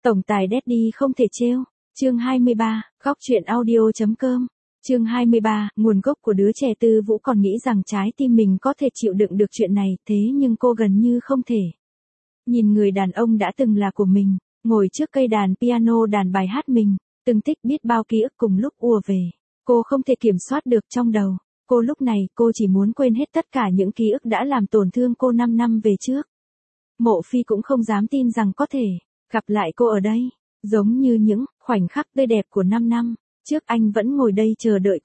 Tổng tài Daddy không thể trêu. Chương 23, góc truyện audio.com. Chương 23, nguồn gốc của đứa trẻ. Tư Vũ còn nghĩ rằng trái tim mình có thể chịu đựng được chuyện này, thế nhưng cô gần như không thể. Nhìn người đàn ông đã từng là của mình, ngồi trước cây đàn piano đàn bài hát mình, từng thích biết bao ký ức cùng lúc ùa về. Cô không thể kiểm soát được trong đầu. Cô lúc này, cô chỉ muốn quên hết tất cả những ký ức đã làm tổn thương cô 5 năm về trước. Mộ Phi cũng không dám tin rằng có thể gặp lại cô ở đây, giống như những khoảnh khắc tươi đẹp của 5 năm trước. Anh vẫn ngồi đây chờ đợi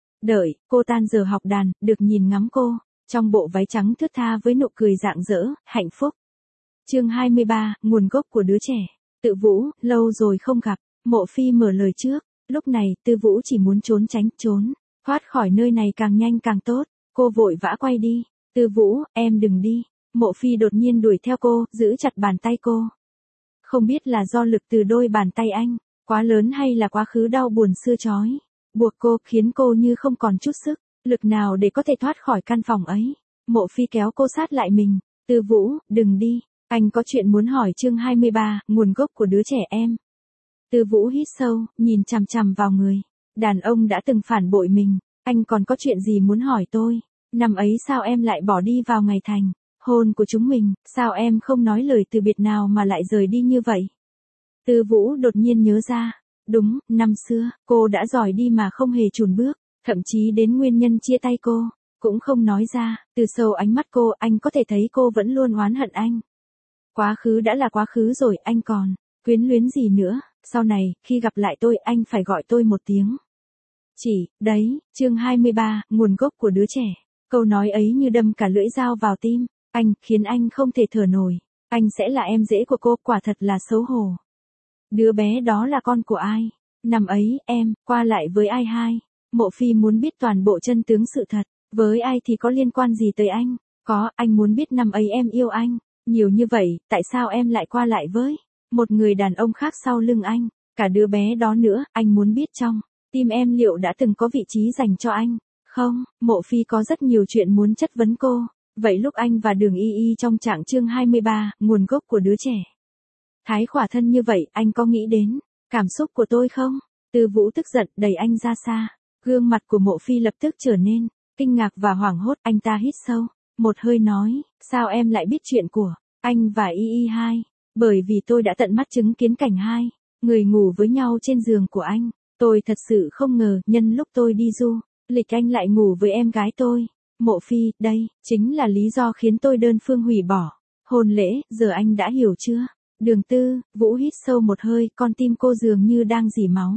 cô tan giờ học đàn, được nhìn ngắm cô, trong bộ váy trắng thướt tha với nụ cười rạng rỡ, hạnh phúc. Chương 23, nguồn gốc của đứa trẻ. Tự Vũ, lâu rồi không gặp. Mộ Phi mở lời trước. Lúc này, Tư Vũ chỉ muốn trốn thoát khỏi nơi này càng nhanh càng tốt. Cô vội vã quay đi. Tư Vũ, em đừng đi. Mộ Phi đột nhiên đuổi theo cô, giữ chặt bàn tay cô. Không biết là do lực từ đôi bàn tay anh quá lớn hay là quá khứ đau buồn xưa chói buộc cô, khiến cô như không còn chút sức lực nào để có thể thoát khỏi căn phòng ấy. Mộ Phi kéo cô sát lại mình. Tư Vũ, đừng đi. Anh có chuyện muốn hỏi. Chương 23, nguồn gốc của đứa trẻ em. Tư Vũ hít sâu, nhìn chằm chằm vào người đàn ông đã từng phản bội mình. Anh còn có chuyện gì muốn hỏi tôi? Năm ấy sao em lại bỏ đi vào ngày thành hôn của chúng mình? Sao em không nói lời từ biệt nào mà lại rời đi như vậy? Tư Vũ đột nhiên nhớ ra. Đúng, năm xưa, cô đã giỏi đi mà không hề chùn bước. Thậm chí đến nguyên nhân chia tay cô cũng không nói ra. Từ sâu ánh mắt cô, anh có thể thấy cô vẫn luôn oán hận anh. Quá khứ đã là quá khứ rồi, anh còn quyến luyến gì nữa? Sau này, khi gặp lại tôi, anh phải gọi tôi một tiếng chị, đấy. Chương 23, nguồn gốc của đứa trẻ. Câu nói ấy như đâm cả lưỡi dao vào tim anh, khiến anh không thể thở nổi. Anh sẽ là em rể của cô, quả thật là xấu hổ. Đứa bé đó là con của ai? Năm ấy, em qua lại với ai hai? Mộ Phi muốn biết toàn bộ chân tướng sự thật. Với ai thì có liên quan gì tới anh? Có, anh muốn biết năm ấy em yêu anh nhiều như vậy, tại sao em lại qua lại với một người đàn ông khác sau lưng anh? Cả đứa bé đó nữa, anh muốn biết trong tim em liệu đã từng có vị trí dành cho anh không? Mộ Phi có rất nhiều chuyện muốn chất vấn cô. Vậy lúc anh và Đường Y Y trong trạng. Chương 23, nguồn gốc của đứa trẻ. Thái khỏa thân như vậy, anh có nghĩ đến cảm xúc của tôi không? Tư Vũ tức giận, đẩy anh ra xa. Gương mặt của Mộ Phi lập tức trở nên kinh ngạc và hoảng hốt. Anh ta hít sâu một hơi nói, sao em lại biết chuyện của anh và Y Y hai? Bởi vì tôi đã tận mắt chứng kiến cảnh hai người ngủ với nhau trên giường của anh. Tôi thật sự không ngờ, nhân lúc tôi đi du lịch anh lại ngủ với em gái tôi. Mộ Phi, đây chính là lý do khiến tôi đơn phương hủy bỏ hôn lễ, giờ anh đã hiểu chưa? Đường Tư Vũ hít sâu một hơi, con tim cô dường như đang rỉ máu.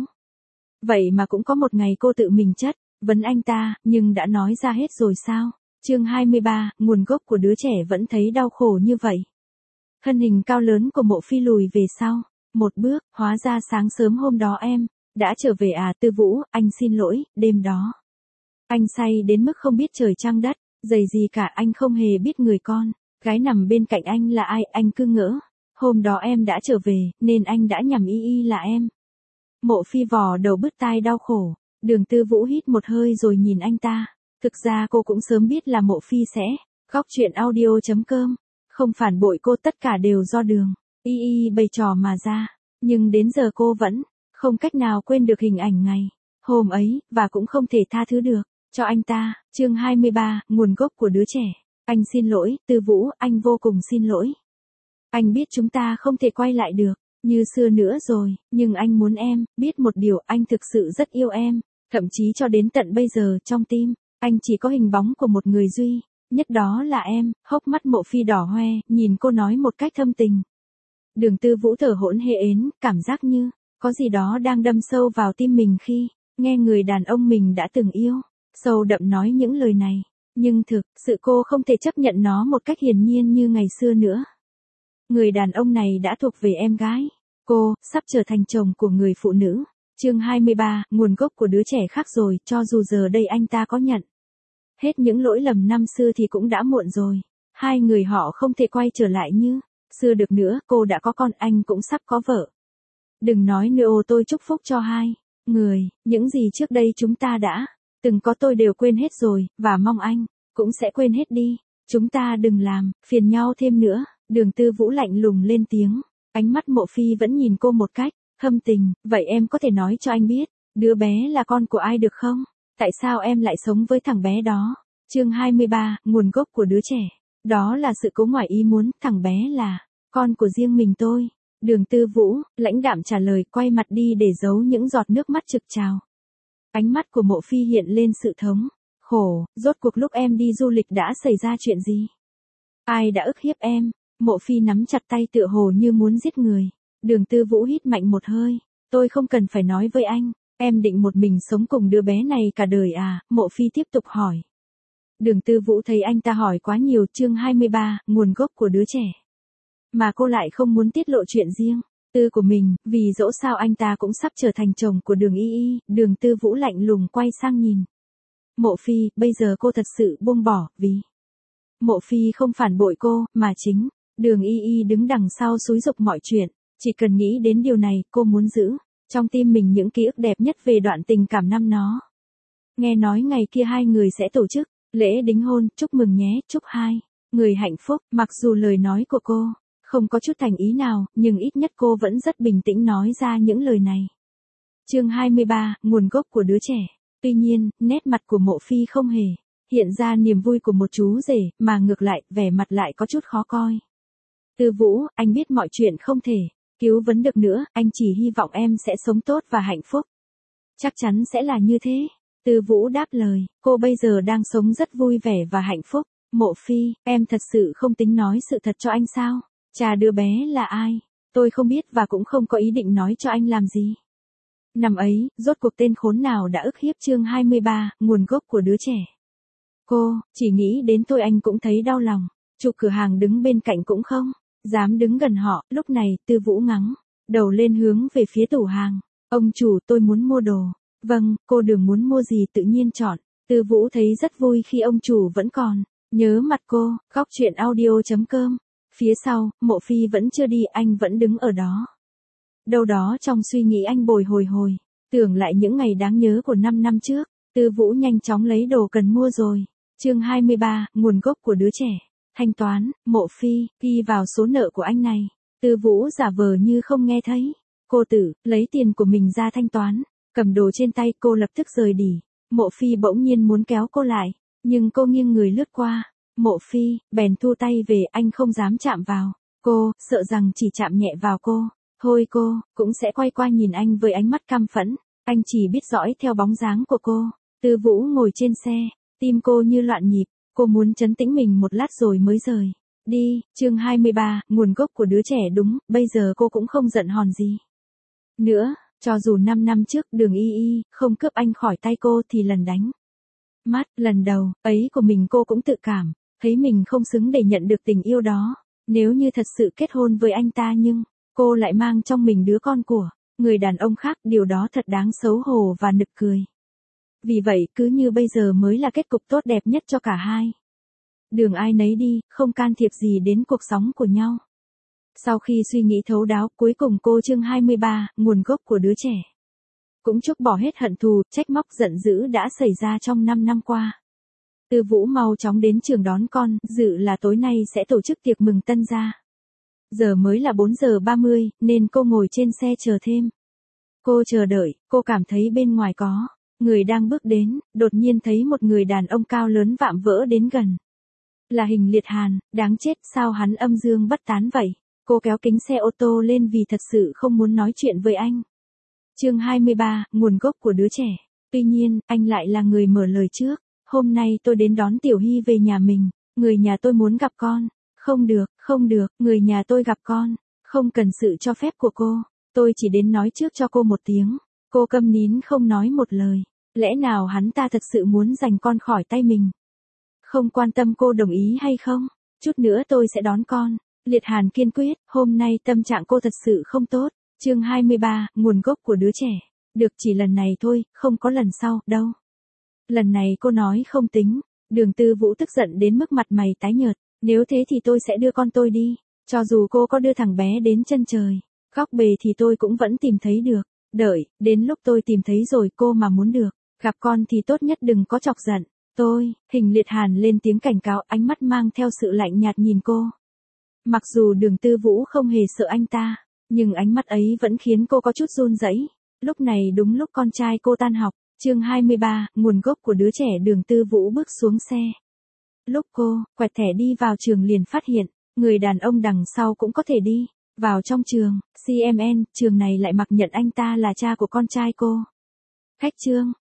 Vậy mà cũng có một ngày cô tự mình chất vấn anh ta, nhưng đã nói ra hết rồi sao? Chương 23, nguồn gốc của đứa trẻ. Vẫn thấy đau khổ như vậy. Thân hình cao lớn của Mộ Phi lùi về sau một bước, hóa ra sáng sớm hôm đó em đã trở về à? Tư Vũ, anh xin lỗi, đêm đó anh say đến mức không biết trời trăng đất, dày gì cả. Anh không hề biết người con gái nằm bên cạnh anh là ai, anh cứ ngỡ hôm đó em đã trở về, nên anh đã nhầm Y Y là em. Mộ Phi vò đầu bứt tai đau khổ. Đường Tư Vũ hít một hơi rồi nhìn anh ta. Thực ra cô cũng sớm biết là Mộ Phi sẽ góc truyện audio.com không phản bội cô, tất cả đều do Đường Y Y bày trò mà ra. Nhưng đến giờ cô vẫn không cách nào quên được hình ảnh ngày hôm ấy, và cũng không thể tha thứ được cho anh ta. Chương 23, nguồn gốc của đứa trẻ. Anh xin lỗi, Tư Vũ, anh vô cùng xin lỗi. Anh biết chúng ta không thể quay lại được như xưa nữa rồi, nhưng anh muốn em biết một điều, anh thực sự rất yêu em. Thậm chí cho đến tận bây giờ, trong tim anh chỉ có hình bóng của một người duy nhất, đó là em. Hốc mắt Mộ Phi đỏ hoe, nhìn cô nói một cách thâm tình. Đường Tư Vũ thở hổn hển, cảm giác như có gì đó đang đâm sâu vào tim mình khi nghe người đàn ông mình đã từng yêu sâu đậm nói những lời này. Nhưng thực sự cô không thể chấp nhận nó một cách hiển nhiên như ngày xưa nữa. Người đàn ông này đã thuộc về em gái cô, sắp trở thành chồng của người phụ nữ. Chương 23, nguồn gốc của đứa trẻ khác rồi. Cho dù giờ đây anh ta có nhận hết những lỗi lầm năm xưa thì cũng đã muộn rồi. Hai người họ không thể quay trở lại như xưa được nữa. Cô đã có con, anh cũng sắp có vợ. Đừng nói nữa, tôi chúc phúc cho hai người. Những gì trước đây chúng ta đã từng có tôi đều quên hết rồi, và mong anh cũng sẽ quên hết đi. Chúng ta đừng làm phiền nhau thêm nữa. Đường Tư Vũ lạnh lùng lên tiếng. Ánh mắt Mộ Phi vẫn nhìn cô một cách thâm tình, vậy em có thể nói cho anh biết, đứa bé là con của ai được không? Tại sao em lại sống với thằng bé đó? Chương 23, nguồn gốc của đứa trẻ. Đó là sự cố ngoài ý muốn, thằng bé là con của riêng mình tôi. Đường Tư Vũ, lãnh đạm trả lời, quay mặt đi để giấu những giọt nước mắt trực trào. Ánh mắt của Mộ Phi hiện lên sự thống khổ, rốt cuộc lúc em đi du lịch đã xảy ra chuyện gì? Ai đã ức hiếp em? Mộ Phi nắm chặt tay tựa hồ như muốn giết người. Đường Tư Vũ hít mạnh một hơi. Tôi không cần phải nói với anh, em định một mình sống cùng đứa bé này cả đời à? Mộ Phi tiếp tục hỏi. Đường Tư Vũ thấy anh ta hỏi quá nhiều. Chương 23, nguồn gốc của đứa trẻ. Mà cô lại không muốn tiết lộ chuyện riêng tư của mình, vì dẫu sao anh ta cũng sắp trở thành chồng của Đường Y Y. Đường Tư Vũ lạnh lùng quay sang nhìn Mộ Phi, bây giờ cô thật sự buông bỏ, vì Mộ Phi không phản bội cô, mà chính Đường Y Y đứng đằng sau xúi giục mọi chuyện. Chỉ cần nghĩ đến điều này, cô muốn giữ trong tim mình những ký ức đẹp nhất về đoạn tình cảm năm nó. Nghe nói ngày kia hai người sẽ tổ chức lễ đính hôn, chúc mừng nhé, chúc hai người hạnh phúc. Mặc dù lời nói của cô không có chút thành ý nào, nhưng ít nhất cô vẫn rất bình tĩnh nói ra những lời này. Chương 23, nguồn gốc của đứa trẻ. Tuy nhiên, nét mặt của Mộ Phi không hề hiện ra niềm vui của một chú rể, mà ngược lại, vẻ mặt lại có chút khó coi. Tư Vũ, anh biết mọi chuyện không thể cứu vớt được nữa, anh chỉ hy vọng em sẽ sống tốt và hạnh phúc. Chắc chắn sẽ là như thế. Tư Vũ đáp lời, cô bây giờ đang sống rất vui vẻ và hạnh phúc. Mộ Phi, em thật sự không tính nói sự thật cho anh sao? Cha đứa bé là ai? Tôi không biết và cũng không có ý định nói cho anh làm gì. Năm ấy, rốt cuộc tên khốn nào đã ức hiếp? Chương 23, nguồn gốc của đứa trẻ. Cô, chỉ nghĩ đến tôi anh cũng thấy đau lòng. Chủ cửa hàng đứng bên cạnh cũng không dám đứng gần họ. Lúc này, Tư Vũ ngẩng đầu lên hướng về phía tủ hàng. Ông chủ, tôi muốn mua đồ. Vâng, cô Đường muốn mua gì tự nhiên chọn. Tư Vũ thấy rất vui khi ông chủ vẫn còn nhớ mặt cô. Góc truyện audio.com. Phía sau, Mộ Phi vẫn chưa đi, anh vẫn đứng ở đó. Đâu đó trong suy nghĩ anh bồi hồi, tưởng lại những ngày đáng nhớ của 5 năm trước. Tư Vũ nhanh chóng lấy đồ cần mua rồi. Chương 23, nguồn gốc của đứa trẻ. Thanh toán. Mộ Phi, ghi vào số nợ của anh này. Tư Vũ giả vờ như không nghe thấy. Cô tử, lấy tiền của mình ra thanh toán. Cầm đồ trên tay, cô lập tức rời đi. Mộ Phi bỗng nhiên muốn kéo cô lại, nhưng cô nghiêng người lướt qua. Mộ Phi, bèn thu tay về, anh không dám chạm vào cô, sợ rằng chỉ chạm nhẹ vào cô thôi cô cũng sẽ quay qua nhìn anh với ánh mắt căm phẫn. Anh chỉ biết dõi theo bóng dáng của cô. Tư Vũ ngồi trên xe, tim cô như loạn nhịp. Cô muốn trấn tĩnh mình một lát rồi mới rời đi. Chương 23, nguồn gốc của đứa trẻ. Đúng, bây giờ cô cũng không giận hòn gì nữa. Cho dù 5 năm trước Đường Y Y không cướp anh khỏi tay cô thì lần đánh mắt lần đầu ấy của mình cô cũng tự cảm thấy mình không xứng để nhận được tình yêu đó. Nếu như thật sự kết hôn với anh ta nhưng cô lại mang trong mình đứa con của người đàn ông khác, điều đó thật đáng xấu hổ và nực cười. Vì vậy cứ như bây giờ mới là kết cục tốt đẹp nhất cho cả hai. Đường ai nấy đi, không can thiệp gì đến cuộc sống của nhau. Sau khi suy nghĩ thấu đáo, cuối cùng cô chương 23, nguồn gốc của đứa trẻ. Cũng trút bỏ hết hận thù, trách móc giận dữ đã xảy ra trong 5 năm qua. Tư Vũ mau chóng đến trường đón con, dự là tối nay sẽ tổ chức tiệc mừng tân gia. Giờ mới là 4 giờ 30, nên cô ngồi trên xe chờ thêm. Cô chờ đợi, cô cảm thấy bên ngoài có người đang bước đến, đột nhiên thấy một người đàn ông cao lớn vạm vỡ đến gần. Là Hình Liệt Hàn, đáng chết, sao hắn âm dương bất tán vậy? Cô kéo kính xe ô tô lên vì thật sự không muốn nói chuyện với anh. Chương 23, nguồn gốc của đứa trẻ. Tuy nhiên, anh lại là người mở lời trước. Hôm nay tôi đến đón Tiểu Hy về nhà mình. Người nhà tôi muốn gặp con. Không được, người nhà tôi gặp con. Không cần sự cho phép của cô. Tôi chỉ đến nói trước cho cô một tiếng. Cô câm nín không nói một lời. Lẽ nào hắn ta thật sự muốn giành con khỏi tay mình? Không quan tâm cô đồng ý hay không. Chút nữa tôi sẽ đón con. Liệt Hàn kiên quyết, hôm nay tâm trạng cô thật sự không tốt. Chương 23, nguồn gốc của đứa trẻ. Được, chỉ lần này thôi, không có lần sau, đâu. Lần này cô nói không tính. Đường Tư Vũ tức giận đến mức mặt mày tái nhợt. Nếu thế thì tôi sẽ đưa con tôi đi. Cho dù cô có đưa thằng bé đến chân trời góc bề thì tôi cũng vẫn tìm thấy được. Đợi, đến lúc tôi tìm thấy rồi cô mà muốn được gặp con thì tốt nhất đừng có chọc giận tôi. Hình Liệt Hàn lên tiếng cảnh cáo, ánh mắt mang theo sự lạnh nhạt nhìn cô. Mặc dù Đường Tư Vũ không hề sợ anh ta, Nhưng ánh mắt ấy vẫn khiến cô có chút run rẩy. Lúc này đúng lúc con trai cô tan học. Chương 23, nguồn gốc của đứa trẻ. Đường Tư Vũ bước xuống xe. Lúc cô quẹt thẻ đi vào trường liền phát hiện, người đàn ông đằng sau cũng có thể đi vào trong trường. CMN, trường này lại mặc nhận anh ta là cha của con trai cô. Khách Trương,